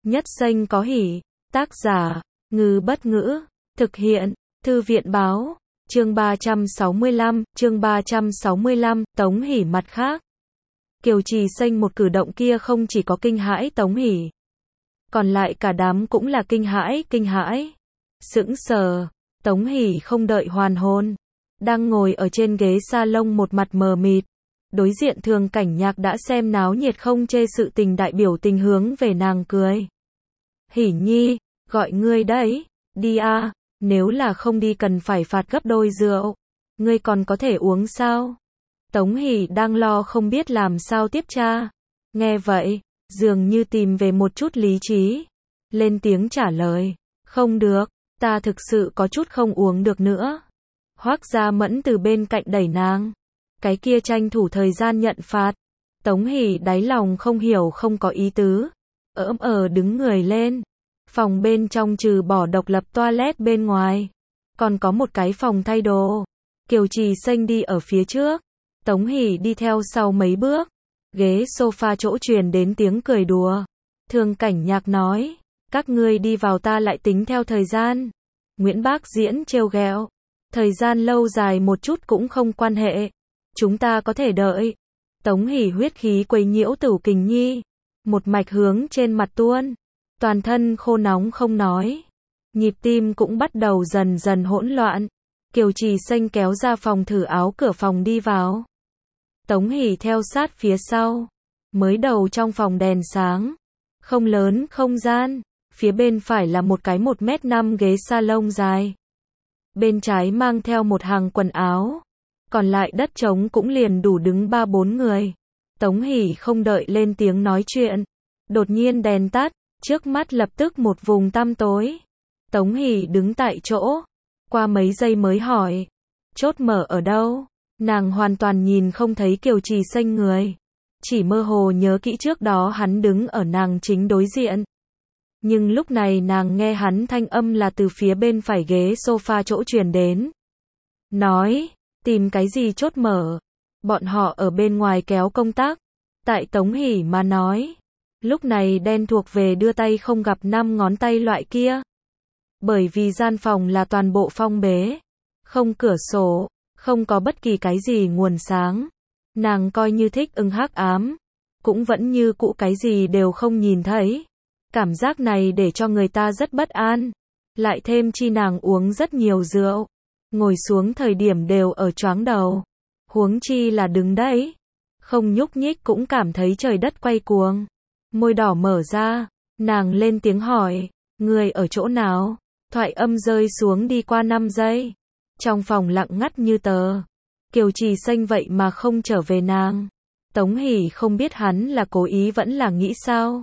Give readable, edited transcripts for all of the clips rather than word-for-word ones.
Nhất danh có hỷ. Tác giả, Ngư Bất Ngữ. Thực hiện, Thư viện Báo. Chương 365, Tống Hỷ mặt khác. Kiều Trì Xanh một cử động kia không chỉ có kinh hãi Tống Hỷ. Còn lại cả đám cũng là kinh hãi. Sững sờ, Tống Hỷ không đợi hoàn hồn. Đang ngồi ở trên ghế salon một mặt mờ mịt. Đối diện Thường Cảnh Nhạc đã xem náo nhiệt không chê sự tình đại biểu tình hướng về nàng cười. Hỷ nhi, gọi ngươi đấy, đi a, nếu là không đi cần phải phạt gấp đôi rượu. Ngươi còn có thể uống sao? Tống Hỷ đang lo không biết làm sao tiếp tra. Nghe vậy, dường như tìm về một chút lý trí. Lên tiếng trả lời, không được, ta thực sự có chút không uống được nữa. Hoắc Gia Mẫn từ bên cạnh đẩy nàng. Cái kia tranh thủ thời gian nhận phạt. Tống Hỷ đáy lòng không hiểu không có ý tứ. Đứng người lên. Phòng bên trong trừ bỏ độc lập toilet bên ngoài. Còn có một cái phòng thay đồ. Kiều Trì Xanh đi ở phía trước. Tống Hỷ đi theo sau mấy bước. Ghế sofa chỗ truyền đến tiếng cười đùa. Thường Cảnh Nhạc nói. Các ngươi đi vào ta lại tính theo thời gian. Nguyễn Bác Diễn trêu ghẹo. Thời gian lâu dài một chút cũng không quan hệ. Chúng ta có thể đợi. Tống Hỷ huyết khí quấy nhiễu Tửu Kình Nhi. Một mạch hướng trên mặt tuôn. Toàn thân khô nóng không nói. Nhịp tim cũng bắt đầu dần dần hỗn loạn. Kiều Trì Xanh kéo ra phòng thử áo cửa phòng đi vào. Tống Hỷ theo sát phía sau. Mới đầu trong phòng đèn sáng. Không lớn không gian. Phía bên phải là một cái 1m5 ghế salon dài. Bên trái mang theo một hàng quần áo. Còn lại đất trống cũng liền đủ đứng 3-4 người. Tống Hỷ không đợi lên tiếng nói chuyện. Đột nhiên đèn tắt, trước mắt lập tức một vùng tăm tối. Tống Hỷ đứng tại chỗ. Qua mấy giây mới hỏi. Chốt mở ở đâu? Nàng hoàn toàn nhìn không thấy Kiều Trì Xanh người. Chỉ mơ hồ nhớ kỹ trước đó hắn đứng ở nàng chính đối diện. Nhưng lúc này nàng nghe hắn thanh âm là từ phía bên phải ghế sofa chỗ truyền đến. Nói, tìm cái gì chốt mở? Bọn họ ở bên ngoài kéo công tác. Tại Tống Hỷ mà nói. Lúc này đen thuộc về đưa tay không gặp 5 ngón tay loại kia. Bởi vì gian phòng là toàn bộ phong bế. Không cửa sổ, không có bất kỳ cái gì nguồn sáng. Nàng coi như thích hắc ám. Cũng vẫn như cũ cái gì đều không nhìn thấy. Cảm giác này để cho người ta rất bất an. Lại thêm chi nàng uống rất nhiều rượu. Ngồi xuống thời điểm đều ở choáng đầu. Huống chi là đứng đấy. Không nhúc nhích cũng cảm thấy trời đất quay cuồng. Môi đỏ mở ra. Nàng lên tiếng hỏi. Người ở chỗ nào? Thoại âm rơi xuống đi qua 5 giây. Trong phòng lặng ngắt như tờ. Kiều Trì Xanh vậy mà không trở về nàng. Tống Hỷ không biết hắn là cố ý vẫn là nghĩ sao.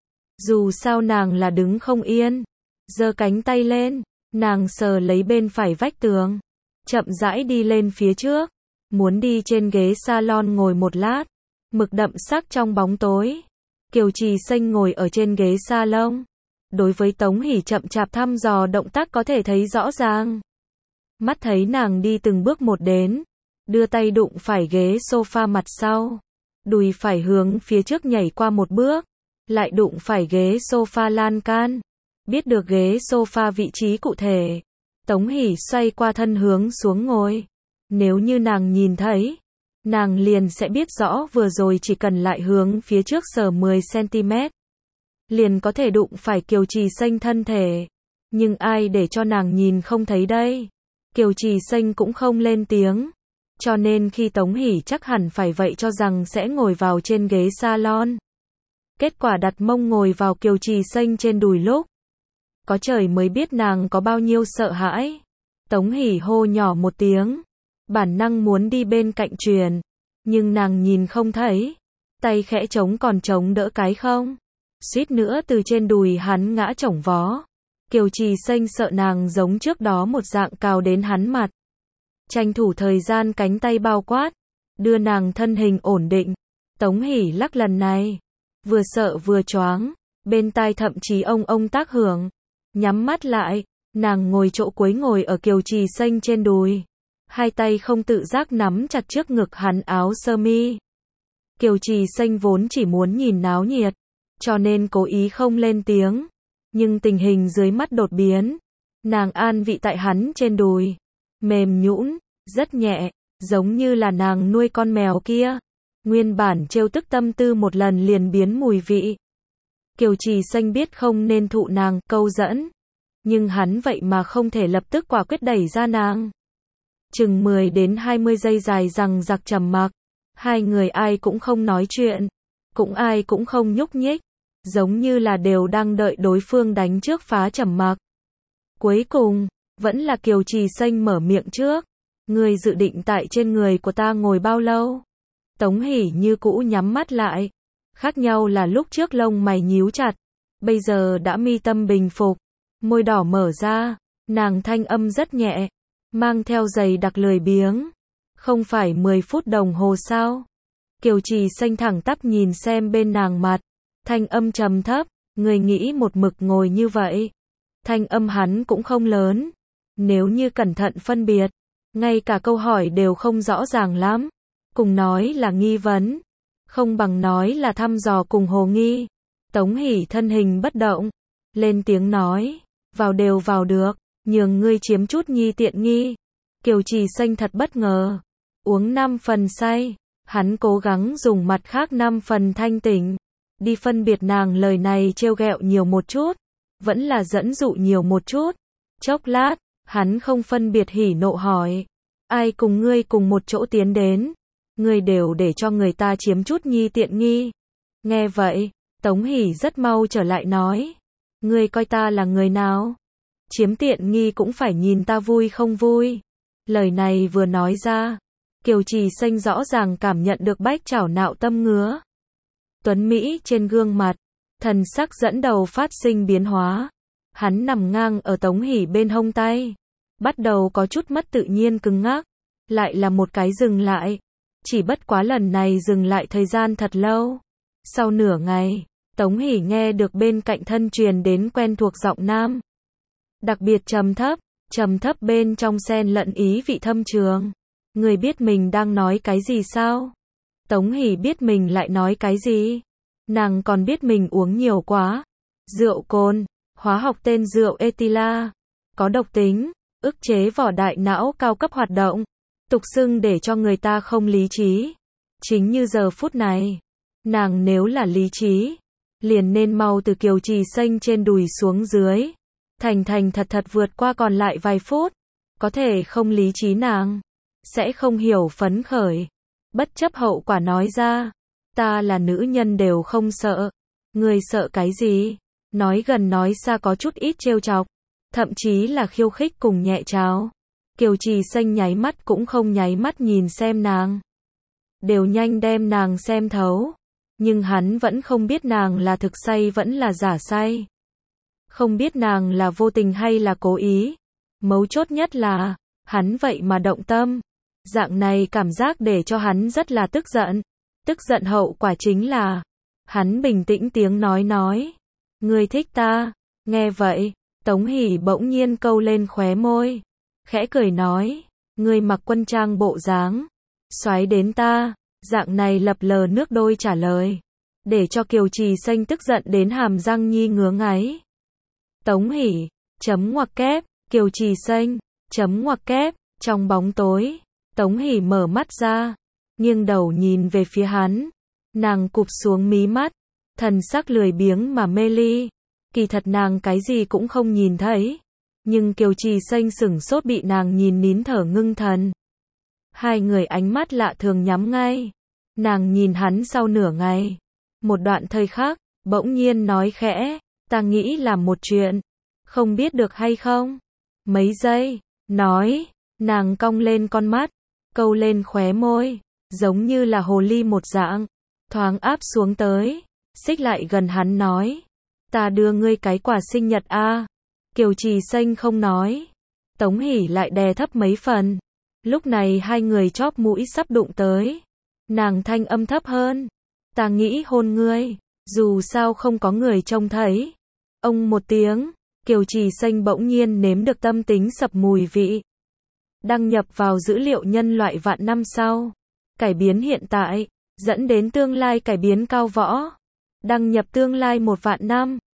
Dù sao nàng là đứng không yên. Giơ cánh tay lên. Nàng sờ lấy bên phải vách tường. Chậm rãi đi lên phía trước. Muốn đi trên ghế salon ngồi một lát. Mực đậm sắc trong bóng tối. Kiều Trì Xanh ngồi ở trên ghế salon. Đối với Tống Hỷ chậm chạp thăm dò động tác có thể thấy rõ ràng. Mắt thấy nàng đi từng bước một đến. Đưa tay đụng phải ghế sofa mặt sau. Đùi phải hướng phía trước nhảy qua một bước. Lại đụng phải ghế sofa lan can. Biết được ghế sofa vị trí cụ thể. Tống Hỷ xoay qua thân hướng xuống ngồi. Nếu như nàng nhìn thấy. Nàng liền sẽ biết rõ vừa rồi chỉ cần lại hướng phía trước sờ 10cm. Liền có thể đụng phải Kiều Trì Xanh thân thể. Nhưng ai để cho nàng nhìn không thấy đây. Kiều Trì Xanh cũng không lên tiếng. Cho nên khi Tống Hỷ chắc hẳn phải vậy cho rằng sẽ ngồi vào trên ghế salon. Kết quả đặt mông ngồi vào Kiều Trì Xanh trên đùi lúc. Có trời mới biết nàng có bao nhiêu sợ hãi. Tống Hỷ hô nhỏ một tiếng. Bản năng muốn đi bên cạnh truyền. Nhưng nàng nhìn không thấy. Tay khẽ chống còn chống đỡ cái không. Suýt nữa từ trên đùi hắn ngã chổng vó. Kiều Trì Xanh sợ nàng giống trước đó một dạng cào đến hắn mặt. Tranh thủ thời gian cánh tay bao quát. Đưa nàng thân hình ổn định. Tống Hỷ lắc lần này. Vừa sợ vừa choáng. Bên tai thậm chí ông tác hưởng. Nhắm mắt lại. Nàng ngồi chỗ cuối ngồi ở Kiều Trì Xanh trên đùi. Hai tay không tự giác nắm chặt trước ngực hắn áo sơ mi. Kiều Trì Xanh vốn chỉ muốn nhìn náo nhiệt. cho nên cố ý không lên tiếng. Nhưng tình hình dưới mắt đột biến. Nàng an vị tại hắn trên đùi. Mềm nhũn, rất nhẹ, giống như là nàng nuôi con mèo kia. Nguyên bản trêu tức tâm tư một lần liền biến mùi vị. Kiều Trì Xanh biết không nên thụ nàng câu dẫn. Nhưng hắn vậy mà không thể lập tức quả quyết đẩy ra nàng. Chừng 10 đến 20 giây dài rằng giặc trầm mặc. Hai người ai cũng không nói chuyện. Cũng ai cũng không nhúc nhích. Giống như là đều đang đợi đối phương đánh trước phá trầm mặc. Cuối cùng, vẫn là Kiều Trì Xanh mở miệng trước. Ngươi dự định tại trên người của ta ngồi bao lâu? Tống Hỷ như cũ nhắm mắt lại. Khác nhau là lúc trước lông mày nhíu chặt. Bây giờ đã mi tâm bình phục. Môi đỏ mở ra. Nàng thanh âm rất nhẹ. Mang theo giày đặc lười biếng. Không phải 10 phút đồng hồ sao? Kiều Trì Xanh thẳng tắp nhìn xem bên nàng mặt. Thanh âm trầm thấp. Người nghĩ một mực ngồi như vậy. Thanh âm hắn cũng không lớn. Nếu như cẩn thận phân biệt. Ngay cả câu hỏi đều không rõ ràng lắm. Cùng nói là nghi vấn. Không bằng nói là thăm dò cùng hồ nghi. Tống Hỷ thân hình bất động. Lên tiếng nói. Vào đều vào được. Nhường ngươi chiếm chút nhi tiện nghi. Kiều Trì Xanh thật bất ngờ. Uống 5 phần say. Hắn cố gắng dùng mặt khác 5 phần thanh tỉnh. Đi phân biệt nàng lời này trêu ghẹo nhiều một chút. Vẫn là dẫn dụ nhiều một chút. Chốc lát, hắn không phân biệt hỉ nộ hỏi. Ai cùng ngươi cùng một chỗ tiến đến? Ngươi đều để cho người ta chiếm chút nhi tiện nghi. Nghe vậy, Tống Hỷ rất mau trở lại nói. Ngươi coi ta là người nào? Chiếm tiện nghi cũng phải nhìn ta vui không vui. Lời này vừa nói ra, Kiều Trì Xanh rõ ràng cảm nhận được bách chảo nạo tâm ngứa. Tuấn Mỹ trên gương mặt, thần sắc dẫn đầu phát sinh biến hóa. Hắn nằm ngang ở Tống Hỷ bên hông tay. Bắt đầu có chút mất tự nhiên cứng ngắc. Lại là một cái dừng lại. Chỉ bất quá lần này dừng lại thời gian thật lâu. Sau nửa ngày, Tống Hỷ nghe được bên cạnh thân truyền đến quen thuộc giọng nam. Đặc biệt trầm thấp bên trong xen lẫn ý vị thâm trường. Người biết mình đang nói cái gì sao? Tống Hỷ biết mình lại nói cái gì? Nàng còn biết mình uống nhiều quá. Rượu cồn, hóa học tên rượu Etila. Có độc tính, ức chế vỏ đại não cao cấp hoạt động. Tục xưng để cho người ta không lý trí. Chính như giờ phút này, nàng nếu là lý trí, liền nên mau từ Kiều Trì Xanh trên đùi xuống dưới. Thành thật thật vượt qua còn lại vài phút. Có thể không lý trí nàng sẽ không hiểu phấn khởi. Bất chấp hậu quả nói ra. Ta là nữ nhân đều không sợ. Người sợ cái gì? Nói gần nói xa có chút ít trêu chọc. Thậm chí là khiêu khích cùng nhẹ tráo. Kiều Trì Xanh nháy mắt cũng không nháy mắt nhìn xem nàng. Đều nhanh đem nàng xem thấu. Nhưng hắn vẫn không biết nàng là thực say vẫn là giả say. Không biết nàng là vô tình hay là cố ý. Mấu chốt nhất là, hắn vậy mà động tâm. Dạng này cảm giác để cho hắn rất là tức giận. Tức giận hậu quả chính là, hắn bình tĩnh tiếng nói. Ngươi thích ta. Nghe vậy, Tống Hỷ bỗng nhiên câu lên khóe môi. Khẽ cười nói, ngươi mặc quân trang bộ dáng. Xoáy đến ta. Dạng này lập lờ nước đôi trả lời. Để cho Kiều Trì Xanh tức giận đến hàm răng nhi ngứa ngáy. Tống Hỷ, chấm ngoặc kép, Kiều Trì Xanh, chấm ngoặc kép, trong bóng tối, Tống Hỷ mở mắt ra, nghiêng đầu nhìn về phía hắn, nàng cụp xuống mí mắt, thần sắc lười biếng mà mê ly, kỳ thật nàng cái gì cũng không nhìn thấy, nhưng Kiều Trì Xanh sửng sốt bị nàng nhìn nín thở ngưng thần. Hai người ánh mắt lạ thường nhắm ngay, nàng nhìn hắn sau nửa ngày, một đoạn thời khắc, bỗng nhiên nói khẽ. Ta nghĩ làm một chuyện. Không biết được hay không? Mấy giây. Nói. Nàng cong lên con mắt. Câu lên khóe môi. Giống như là hồ ly một dạng. Thoáng áp xuống tới. Xích lại gần hắn nói. Ta đưa ngươi cái quà sinh nhật a. Kiều Trì Xanh không nói. Tống Hỷ lại đè thấp mấy phần. Lúc này hai người chóp mũi sắp đụng tới. Nàng thanh âm thấp hơn. Ta nghĩ hôn ngươi. Dù sao không có người trông thấy. Ông một tiếng, Kiều Trì Xanh bỗng nhiên nếm được tâm tính sập mùi vị. Đăng nhập vào dữ liệu nhân loại vạn năm sau. Cải biến hiện tại, dẫn đến tương lai cải biến cao võ. Đăng nhập tương lai 1 vạn năm.